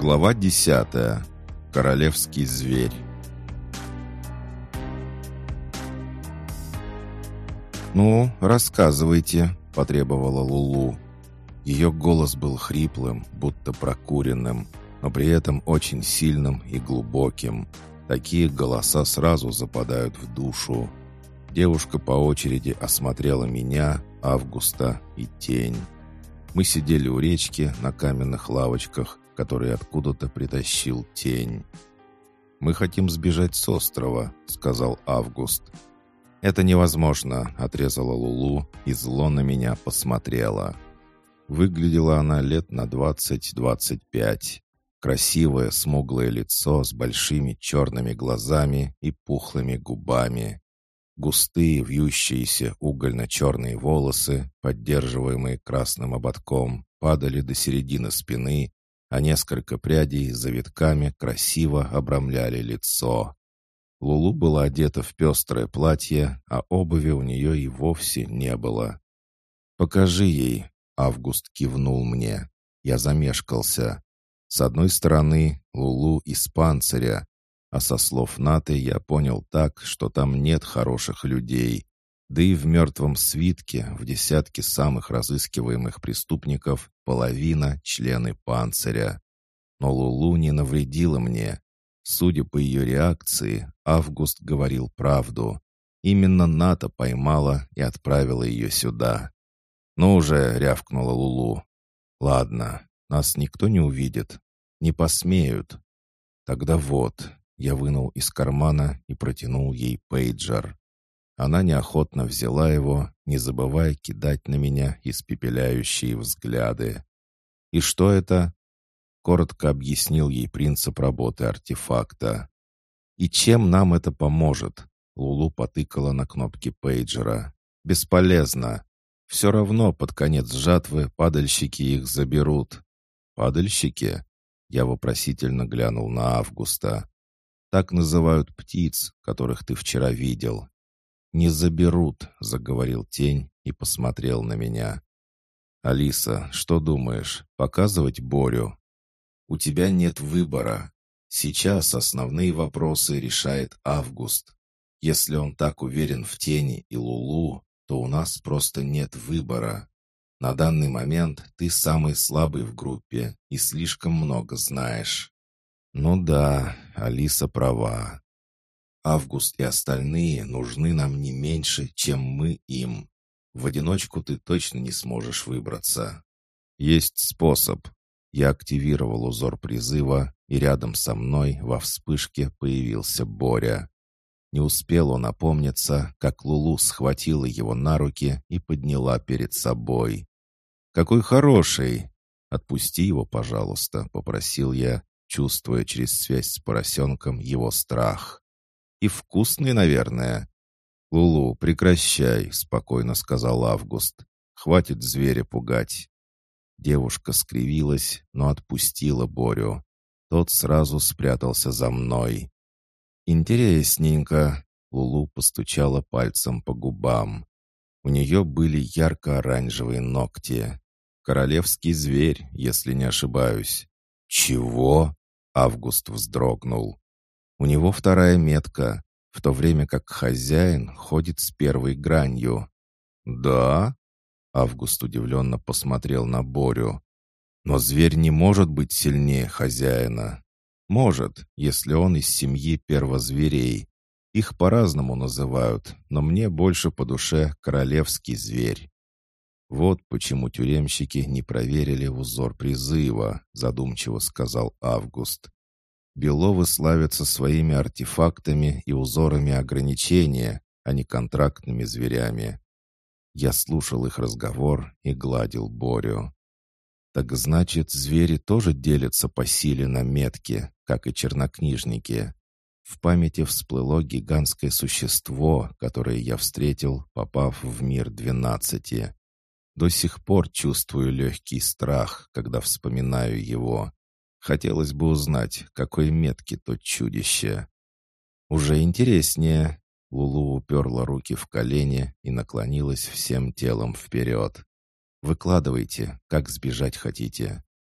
Глава 10. Королевский зверь. «Ну, рассказывайте», — потребовала Лулу. Ее голос был хриплым, будто прокуренным, но при этом очень сильным и глубоким. Такие голоса сразу западают в душу. Девушка по очереди осмотрела меня, Августа и Тень. Мы сидели у речки на каменных лавочках, которые откуда-то притащил Тень. «Мы хотим сбежать с острова», — сказал Август. «Это невозможно», — отрезала Лулу и зло на меня посмотрела. Выглядела она лет на 20-25. Красивое смуглое лицо с большими черными глазами и пухлыми губами. Густые, вьющиеся угольно-черные волосы, поддерживаемые красным ободком, падали до середины спины, а несколько прядей с завитками красиво обрамляли лицо. Лулу была одета в пестрое платье, а обуви у нее и вовсе не было. «Покажи ей», — Август кивнул мне. Я замешкался. С одной стороны, Лулу из панциря, а со слов Наты я понял так, что там нет хороших людей. Да и в мертвом свитке, в десятке самых разыскиваемых преступников, половина — члены панциря. Но Лулу не навредила мне. Судя по ее реакции, Август говорил правду. Именно Ната поймала и отправила ее сюда. «Ну уже», — рявкнула Лулу. «Ладно, нас никто не увидит. Не посмеют». «Тогда вот». Я вынул из кармана и протянул ей пейджер. Она неохотно взяла его, не забывая кидать на меня испепеляющие взгляды. «И что это?» Коротко объяснил ей принцип работы артефакта. «И чем нам это поможет?» Лулу потыкала на кнопки пейджера. «Бесполезно. Все равно под конец жатвы падальщики их заберут». «Падальщики?» Я вопросительно глянул на Августа. «Так называют птиц, которых ты вчера видел». «Не заберут», — заговорил Тень и посмотрел на меня. «Алиса, что думаешь, показывать Борю?» «У тебя нет выбора. Сейчас основные вопросы решает Август. Если он так уверен в Тени и Лулу, то у нас просто нет выбора. На данный момент ты самый слабый в группе и слишком много знаешь». «Ну да, Алиса права. Август и остальные нужны нам не меньше, чем мы им. В одиночку ты точно не сможешь выбраться. Есть способ». Я активировал узор призыва, и рядом со мной во вспышке появился Боря. Не успел он опомниться, как Лулу схватила его на руки и подняла перед собой. «Какой хороший!» «Отпусти его, пожалуйста», — попросил я, чувствуя через связь с поросенком его страх. «И вкусный, наверное». «Лулу, прекращай», — спокойно сказал Август. «Хватит зверя пугать». Девушка скривилась, но отпустила Борю. Тот сразу спрятался за мной. «Интересненько», — Лулу постучала пальцем по губам. У нее были ярко-оранжевые ногти. Королевский зверь, если не ошибаюсь. «Чего?» — Август вздрогнул. «У него вторая метка, в то время как хозяин ходит с первой гранью». «Да?» — Август удивленно посмотрел на Борю. «Но зверь не может быть сильнее хозяина». «Может, если он из семьи первозверей. Их по-разному называют, но мне больше по душе королевский зверь». «Вот почему тюремщики не проверили узор призыва», — задумчиво сказал Август. «Беловы славятся своими артефактами и узорами ограничения, а не контрактными зверями». Я слушал их разговор и гладил Борю. «Так значит, звери тоже делятся по силе на метки, как и чернокнижники». В памяти всплыло гигантское существо, которое я встретил, попав в мир 12. До сих пор чувствую легкий страх, когда вспоминаю его. Хотелось бы узнать, какой метки то чудище. «Уже интереснее». Лулу уперла руки в колени и наклонилась всем телом вперед. «Выкладывайте, как сбежать хотите».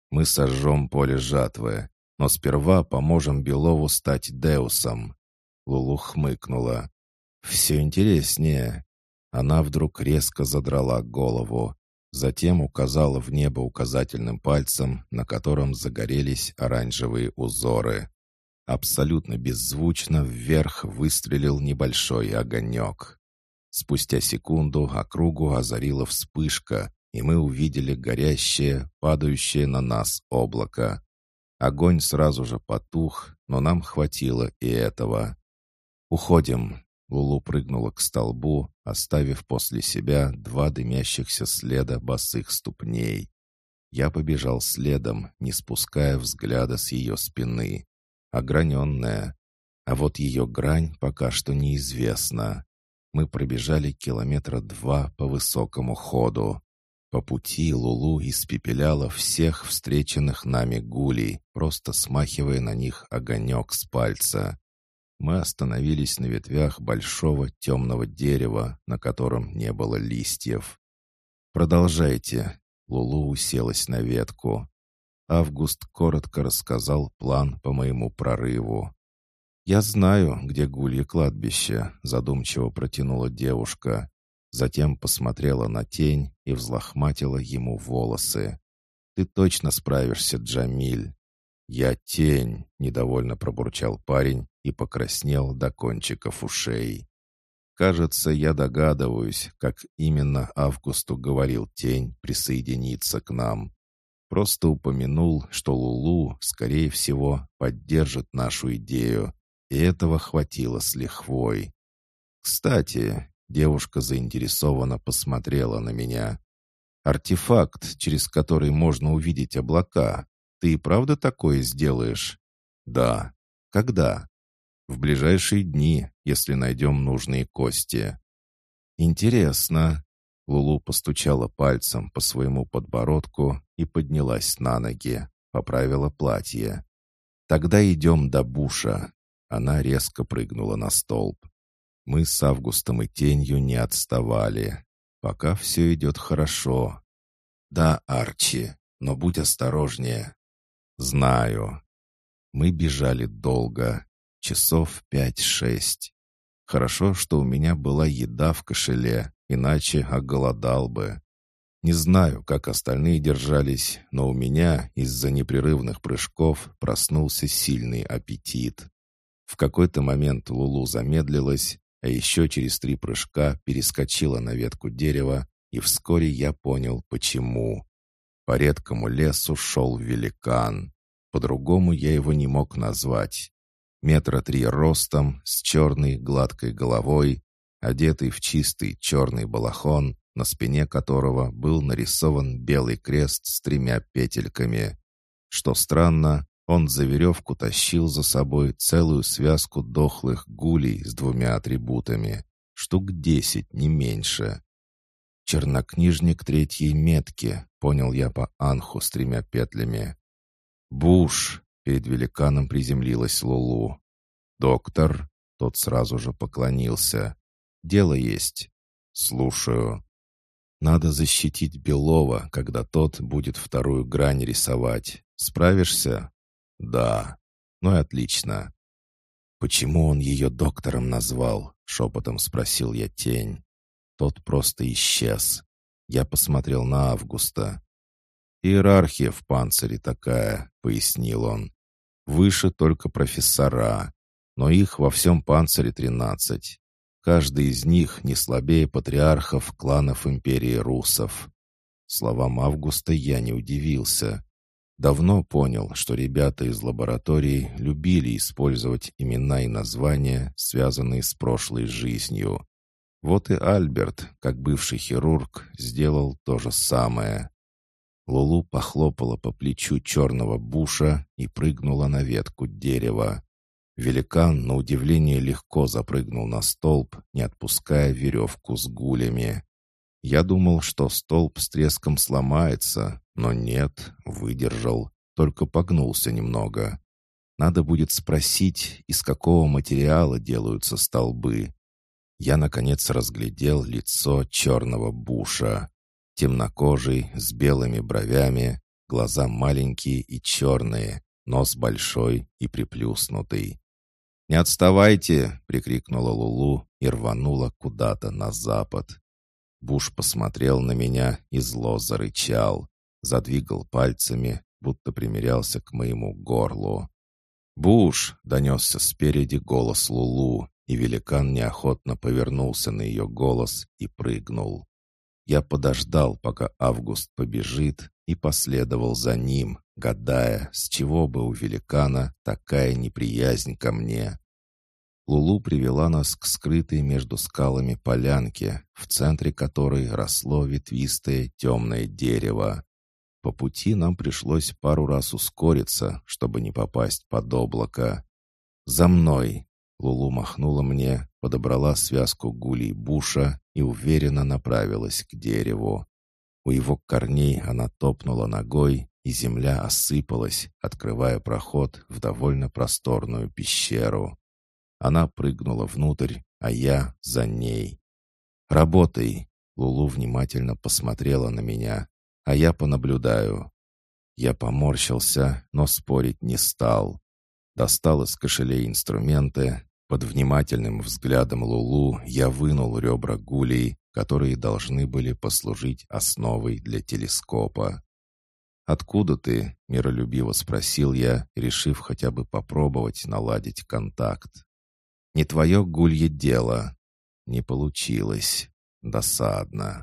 Мы сожжем поле жатвы, но сперва поможем Белову стать Деусом». Лулу хмыкнула. «Все интереснее». Она вдруг резко задрала голову, затем указала в небо указательным пальцем, на котором загорелись оранжевые узоры. Абсолютно беззвучно вверх выстрелил небольшой огонек. Спустя секунду округу озарила вспышка, и мы увидели горящее, падающее на нас облако. Огонь сразу же потух, но нам хватило и этого. «Уходим!» Лулу прыгнула к столбу, оставив после себя 2 дымящихся следа босых ступней. Я побежал следом, не спуская взгляда с ее спины. Ограненная. А вот ее грань пока что неизвестна. Мы пробежали 2 километра по высокому ходу. По пути Лулу испепеляла всех встреченных нами гулей, просто смахивая на них огонек с пальца. Мы остановились на ветвях большого темного дерева, на котором не было листьев. «Продолжайте». Лулу уселась на ветку. Август коротко рассказал план по моему прорыву. «Я знаю, где гулье кладбище», — задумчиво протянула девушка. Затем посмотрела на тень и взлохматила ему волосы. «Ты точно справишься, Джамиль». «Я тень», — недовольно пробурчал парень и покраснел до кончиков ушей. Кажется, я догадываюсь, как именно Августу говорил тень присоединиться к нам. Просто упомянул, что Лулу, скорее всего, поддержит нашу идею, и этого хватило с лихвой. «Кстати», — девушка заинтересованно посмотрела на меня, «артефакт, через который можно увидеть облака, ты и правда такое сделаешь?» «Да». «Когда?» «В ближайшие дни, если найдем нужные кости». «Интересно». Лулу постучала пальцем по своему подбородку и поднялась на ноги, поправила платье. «Тогда идем до буша». Она резко прыгнула на столб. Мы с Августом и тенью не отставали. Пока все идет хорошо. «Да, Арчи, но будь осторожнее». «Знаю». Мы бежали долго, часов 5-6. Хорошо, что у меня была еда в кошеле, иначе оголодал бы. Не знаю, как остальные держались, но у меня из-за непрерывных прыжков проснулся сильный аппетит. В какой-то момент Лулу замедлилась, а еще через 3 прыжка перескочила на ветку дерева, и вскоре я понял, почему. По редкому лесу шел великан. По-другому я его не мог назвать. 3 метра ростом, с черной гладкой головой, одетый в чистый черный балахон, на спине которого был нарисован белый крест с 3 петельками. Что странно, он за веревку тащил за собой целую связку дохлых гулей с 2 атрибутами, штук 10, не меньше. «Чернокнижник 3-й метки», — понял я по анху с 3 петлями. «Буш!» — перед великаном приземлилась Лулу. «Доктор!» — тот сразу же поклонился. «Дело есть». «Слушаю». «Надо защитить Белова, когда тот будет 2-ю грань рисовать. Справишься?» «Да». «Ну и отлично». «Почему он ее доктором назвал?» — шепотом спросил я тень. Тот просто исчез. Я посмотрел на Августа. «Иерархия в панцире такая», — пояснил он. «Выше только профессора, но их во всем панцире 13. Каждый из них не слабее патриархов кланов империи русов». Словам Августа я не удивился. Давно понял, что ребята из лаборатории любили использовать имена и названия, связанные с прошлой жизнью. Вот и Альберт, как бывший хирург, сделал то же самое. Лулу похлопала по плечу черного буша и прыгнула на ветку дерева. Великан, на удивление, легко запрыгнул на столб, не отпуская веревку с гулями. Я думал, что столб с треском сломается, но нет, выдержал, только погнулся немного. Надо будет спросить, из какого материала делаются столбы. Я, наконец, разглядел лицо черного буша. Темнокожий, с белыми бровями, Глаза маленькие и черные, нос большой и приплюснутый. «Не отставайте!» — прикрикнула Лулу и рванула куда-то на запад. Буш посмотрел на меня и зло зарычал, задвигал пальцами, будто примерялся к моему горлу. «Буш!» — донесся спереди голос Лулу, и великан неохотно повернулся на ее голос и прыгнул. Я подождал, пока Август побежит, и последовал за ним, гадая, с чего бы у великана такая неприязнь ко мне. Лулу привела нас к скрытой между скалами полянке, в центре которой росло ветвистое темное дерево. По пути нам пришлось пару раз ускориться, чтобы не попасть под облако. «За мной!» Лулу махнула мне, подобрала связку гулей Буша и уверенно направилась к дереву. У его корней она топнула ногой, и земля осыпалась, открывая проход в довольно просторную пещеру. Она прыгнула внутрь, а я за ней. «Работай!» Лулу внимательно посмотрела на меня, а я понаблюдаю. Я поморщился, но спорить не стал. Достал из кошелей инструменты. Под внимательным взглядом Лулу я вынул ребра гулей, которые должны были послужить основой для телескопа. «Откуда ты?» — миролюбиво спросил я, решив хотя бы попробовать наладить контакт. «Не твое гулье дело». Не получилось. Досадно.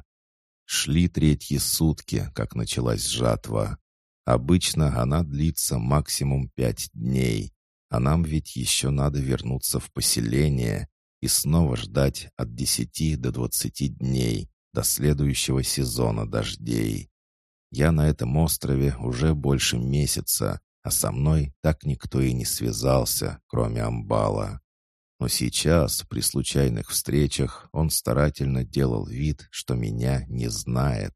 Шли третьи сутки, как началась жатва. Обычно она длится максимум 5 дней, а нам ведь еще надо вернуться в поселение и снова ждать от 10 до 20 дней до следующего сезона дождей. Я на этом острове уже больше месяца, а со мной так никто и не связался, кроме Амбала. Но сейчас, при случайных встречах, он старательно делал вид, что меня не знает.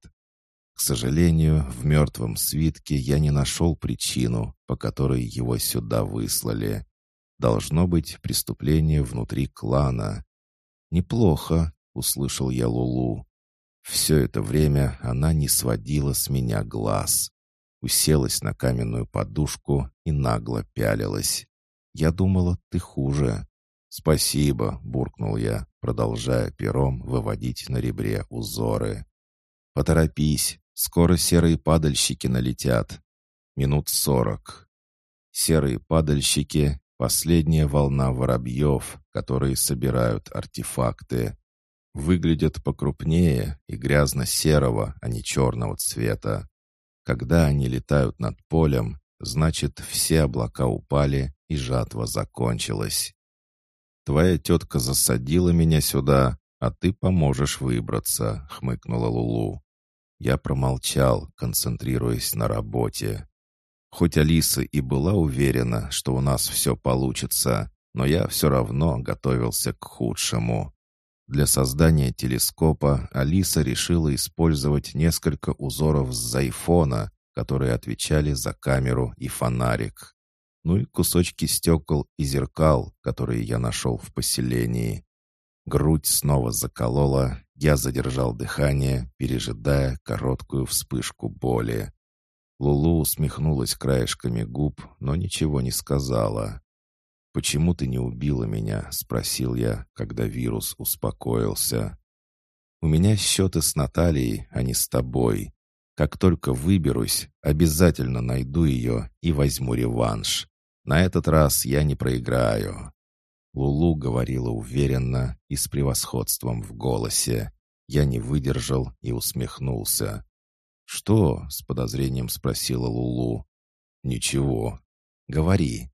К сожалению, в мертвом свитке я не нашел причину, по которой его сюда выслали. Должно быть преступление внутри клана. «Неплохо», — услышал я Лулу. Все это время она не сводила с меня глаз. Уселась на каменную подушку и нагло пялилась. «Я думала, ты хуже». «Спасибо», — буркнул я, продолжая пером выводить на ребре узоры. «Поторопись, скоро серые падальщики налетят. Минут 40. Серые падальщики — последняя волна воробьев, которые собирают артефакты. Выглядят покрупнее и грязно-серого, а не черного цвета. Когда они летают над полем, значит, все облака упали и жатва закончилась. «Твоя тетка засадила меня сюда, а ты поможешь выбраться», — хмыкнула Лулу. Я промолчал, концентрируясь на работе. Хоть Алиса и была уверена, что у нас все получится, но я все равно готовился к худшему. Для создания телескопа Алиса решила использовать несколько узоров с зайфона, которые отвечали за камеру и фонарик. Ну и кусочки стекол и зеркал, которые я нашел в поселении. Грудь снова заколола, я задержал дыхание, пережидая короткую вспышку боли. Лулу усмехнулась краешками губ, но ничего не сказала. «Почему ты не убила меня?» — спросил я, когда вирус успокоился. «У меня счеты с Натальей, а не с тобой. Как только выберусь, обязательно найду ее и возьму реванш. На этот раз я не проиграю». Лулу говорила уверенно и с превосходством в голосе. Я не выдержал и усмехнулся. «Что?» — с подозрением спросила Лулу. «Ничего. Говори».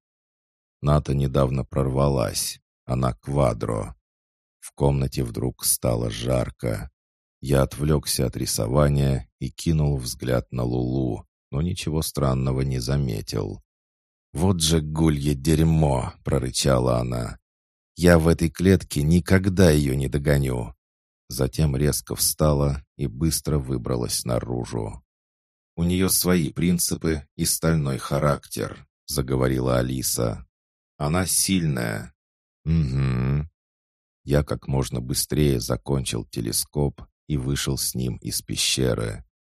Ната недавно прорвалась. Она квадро. В комнате вдруг стало жарко. Я отвлекся от рисования и кинул взгляд на Лулу, но ничего странного не заметил. «Вот же гулье дерьмо!» — прорычала она. «Я в этой клетке никогда ее не догоню!» Затем резко встала и быстро выбралась наружу. «У нее свои принципы и стальной характер», — заговорила Алиса. «Она сильная». «Угу». Я как можно быстрее закончил телескоп и вышел с ним из пещеры.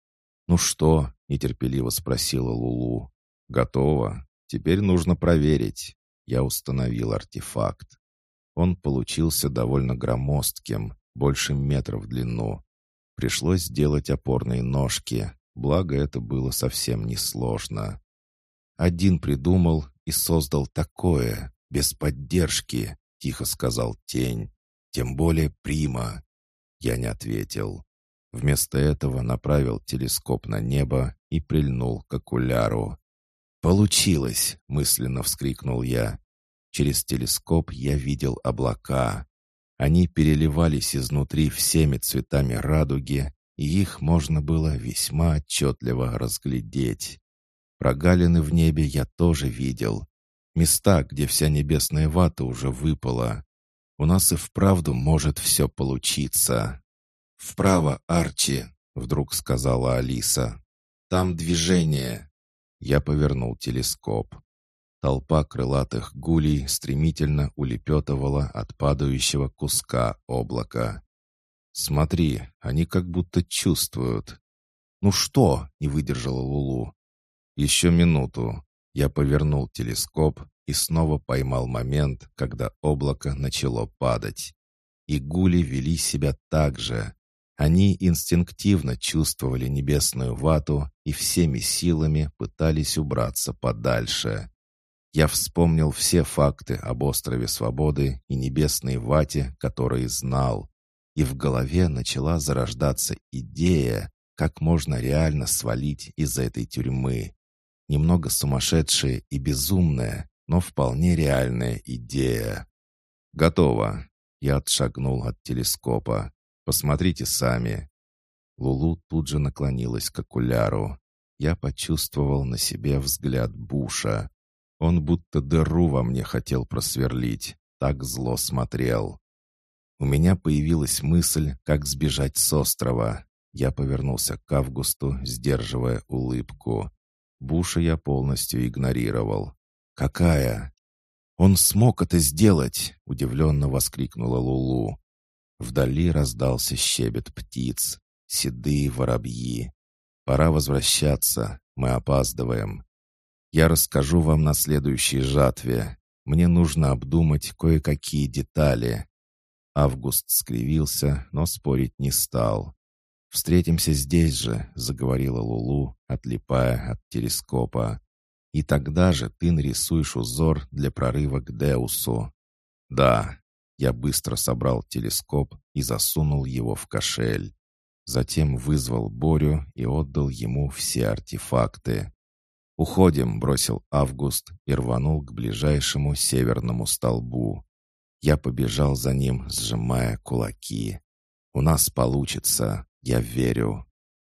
«Ну что?» — нетерпеливо спросила Лулу. «Готово. Теперь нужно проверить». Я установил артефакт. Он получился довольно громоздким, больше метра в длину. Пришлось сделать опорные ножки, благо это было совсем несложно. «Один придумал и создал такое, без поддержки», — тихо сказал тень. «Тем более Прима». Я не ответил. Вместо этого направил телескоп на небо и прильнул к окуляру. «Получилось!» — мысленно вскрикнул я. Через телескоп я видел облака. Они переливались изнутри всеми цветами радуги, и их можно было весьма отчетливо разглядеть. Прогалины в небе я тоже видел. Места, где вся небесная вата уже выпала. У нас и вправду может все получиться. «Вправо, Арчи!» — вдруг сказала Алиса. «Там движение!» Я повернул телескоп. Толпа крылатых гулей стремительно улепетывала от падающего куска облака. «Смотри, они как будто чувствуют». «Ну что?» — не выдержала Лулу. «Еще минуту». Я повернул телескоп и снова поймал момент, когда облако начало падать. И гули вели себя так же. Они инстинктивно чувствовали небесную вату и всеми силами пытались убраться подальше. Я вспомнил все факты об острове Свободы и небесной вате, которые знал. И в голове начала зарождаться идея, как можно реально свалить из этой тюрьмы. Немного сумасшедшая и безумная, но вполне реальная идея. «Готово!» Я отшагнул от телескопа. «Посмотрите сами». Лулу тут же наклонилась к окуляру. Я почувствовал на себе взгляд Буша. Он будто дыру во мне хотел просверлить, так зло смотрел. У меня появилась мысль, как сбежать с острова. Я повернулся к Августу, сдерживая улыбку. Буша я полностью игнорировал. «Какая?» «Он смог это сделать!» — удивленно воскликнула Лулу. Вдали раздался щебет птиц, седые воробьи. «Пора возвращаться, мы опаздываем. Я расскажу вам на следующей жатве. Мне нужно обдумать кое-какие детали». Август скривился, но спорить не стал. «Встретимся здесь же», — заговорила Лулу, отлипая от телескопа. «И тогда же ты нарисуешь узор для прорыва к Деусу». «Да». Я быстро собрал телескоп и засунул его в кошель. Затем вызвал Борю и отдал ему все артефакты. «Уходим», — бросил Август и рванул к ближайшему северному столбу. Я побежал за ним, сжимая кулаки. «У нас получится, я верю».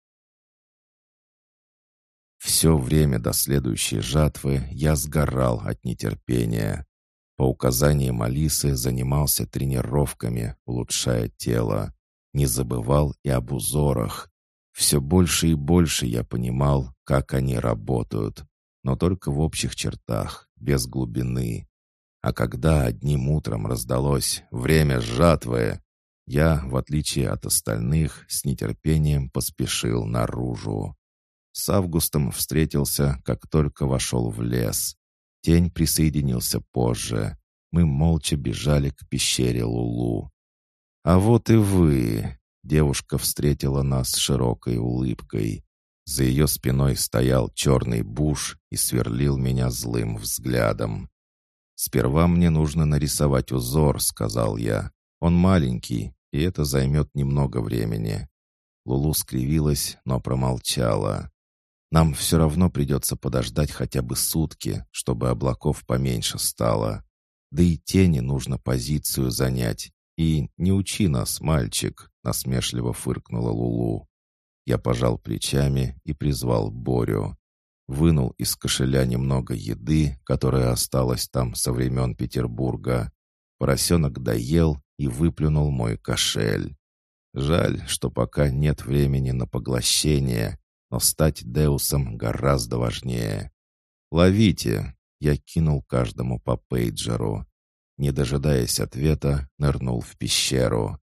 Все время до следующей жатвы я сгорал от нетерпения. По указаниям Алисы занимался тренировками, улучшая тело. Не забывал и об узорах. Все больше и больше я понимал, как они работают, но только в общих чертах, без глубины. А когда одним утром раздалось «Время жатвы», я, в отличие от остальных, с нетерпением поспешил наружу. С Августом встретился, как только вошел в лес. Тень присоединился позже. Мы молча бежали к пещере Лулу. «А вот и вы!» Девушка встретила нас широкой улыбкой. За ее спиной стоял черный Буш и сверлил меня злым взглядом. «Сперва мне нужно нарисовать узор», — сказал я. «Он маленький, и это займет немного времени». Лулу скривилась, но промолчала. «Нам все равно придется подождать хотя бы сутки, чтобы облаков поменьше стало. Да и тени нужно позицию занять. И не учи нас, мальчик», — насмешливо фыркнула Лулу. Я пожал плечами и призвал Борю. Вынул из кошеля немного еды, которая осталась там со времен Петербурга. Поросенок доел и выплюнул мой кошель. Жаль, что пока нет времени на поглощение, но стать Деусом гораздо важнее. «Ловите!» — я кинул каждому по пейджеру. Не дожидаясь ответа, нырнул в пещеру.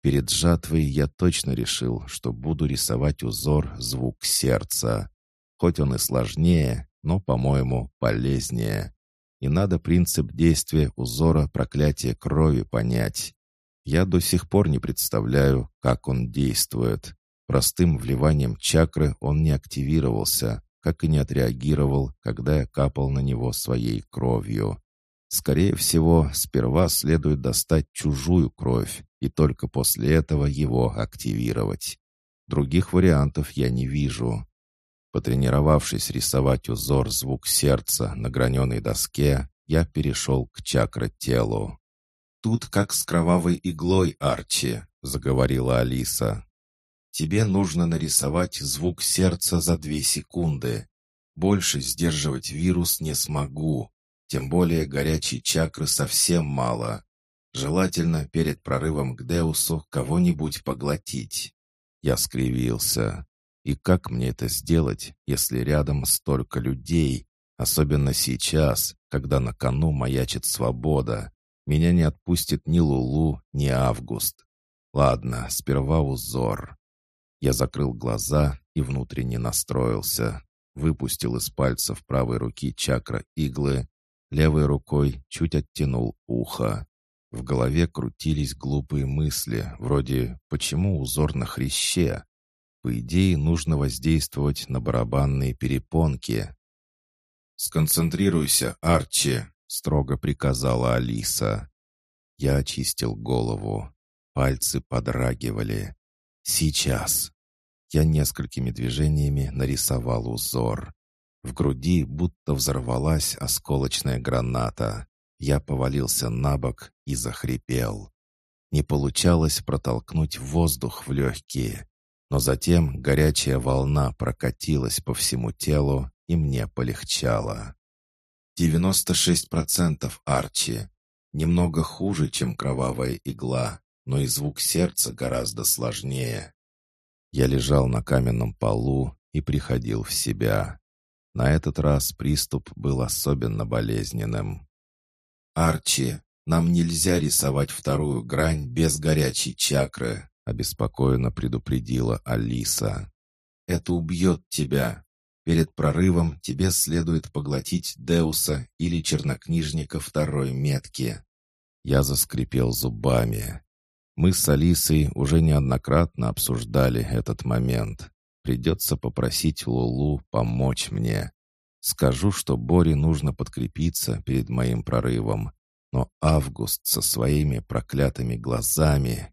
Перед жатвой я точно решил, что буду рисовать узор «Звук сердца». Хоть он и сложнее, но, по-моему, полезнее. И надо принцип действия узора «Проклятие крови» понять. Я до сих пор не представляю, как он действует. Простым вливанием чакры он не активировался, как и не отреагировал, когда я капал на него своей кровью. Скорее всего, сперва следует достать чужую кровь и только после этого его активировать. Других вариантов я не вижу. Потренировавшись рисовать узор «Звук сердца» на граненой доске, я перешел к чакротелу. «Тут как с кровавой иглой, Арчи», — заговорила Алиса. «Тебе нужно нарисовать звук сердца за 2 секунды. Больше сдерживать вирус не смогу. Тем более горячей чакры совсем мало. Желательно перед прорывом к Деусу кого-нибудь поглотить». Я скривился. И как мне это сделать, если рядом столько людей, особенно сейчас, когда на кону маячит свобода? Меня не отпустит ни Лулу, ни Август. Ладно, сперва узор. Я закрыл глаза и внутренне настроился. Выпустил из пальцев правой руки чакра иглы, левой рукой чуть оттянул ухо. В голове крутились глупые мысли, вроде «почему узор на хряще?» По идее, нужно воздействовать на барабанные перепонки. «Сконцентрируйся, Арчи!» — строго приказала Алиса. Я очистил голову. Пальцы подрагивали. «Сейчас!» Я несколькими движениями нарисовал узор. В груди будто взорвалась осколочная граната. Я повалился на бок и захрипел. Не получалось протолкнуть воздух в легкие. Но затем горячая волна прокатилась по всему телу, и мне полегчало. 96%, Арчи. Немного хуже, чем кровавая игла, но и звук сердца гораздо сложнее. Я лежал на каменном полу и приходил в себя. На этот раз приступ был особенно болезненным. «Арчи, нам нельзя рисовать вторую грань без горячей чакры», — обеспокоенно предупредила Алиса. «Это убьет тебя. Перед прорывом тебе следует поглотить Деуса или чернокнижника второй метки». Я заскрипел зубами. Мы с Алисой уже неоднократно обсуждали этот момент. Придется попросить Лулу помочь мне. Скажу, что Боре нужно подкрепиться перед моим прорывом. Но Август со своими проклятыми глазами...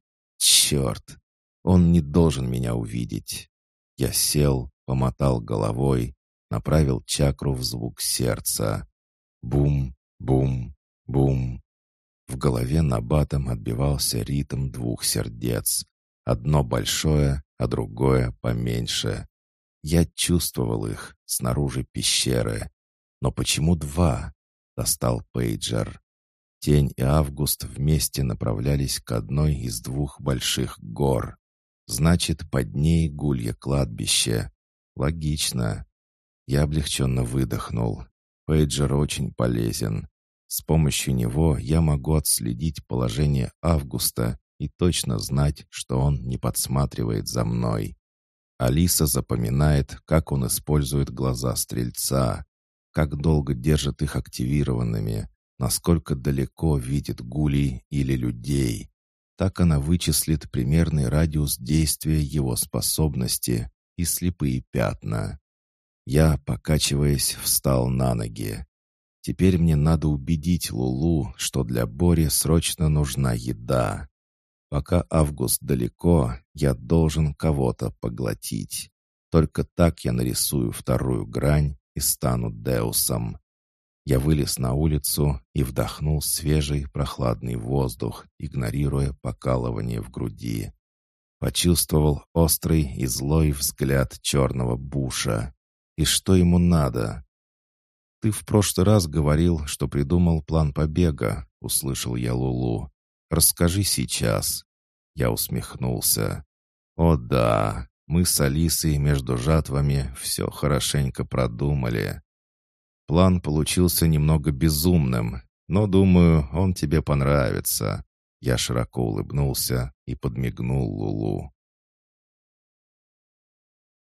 Черт! Он не должен меня увидеть. Я сел, помотал головой, направил чакру в звук сердца. Бум, бум, бум. В голове набатом отбивался ритм 2 сердец. Одно большое, а другое поменьше. Я чувствовал их снаружи пещеры. Но почему 2? Достал пейджер. Тень и Август вместе направлялись к одной из 2 больших гор. Значит, под ней гулье кладбище. Логично. Я облегченно выдохнул. Пейджер очень полезен. С помощью него я могу отследить положение Августа и точно знать, что он не подсматривает за мной. Алиса запоминает, как он использует глаза стрельца, как долго держит их активированными, насколько далеко видит гулей или людей. Так она вычислит примерный радиус действия его способности и слепые пятна. Я, покачиваясь, встал на ноги. Теперь мне надо убедить Лулу, что для Бори срочно нужна еда. Пока Август далеко, я должен кого-то поглотить. Только так я нарисую вторую грань и стану Деусом. Я вылез на улицу и вдохнул свежий прохладный воздух, игнорируя покалывание в груди. Почувствовал острый и злой взгляд черного Буша. И что ему надо? «Ты в прошлый раз говорил, что придумал план побега», — услышал я Лулу. «Расскажи сейчас». Я усмехнулся. «О да, мы с Алисой между жатвами все хорошенько продумали. План получился немного безумным, но, думаю, он тебе понравится. Я широко улыбнулся и подмигнул Лулу.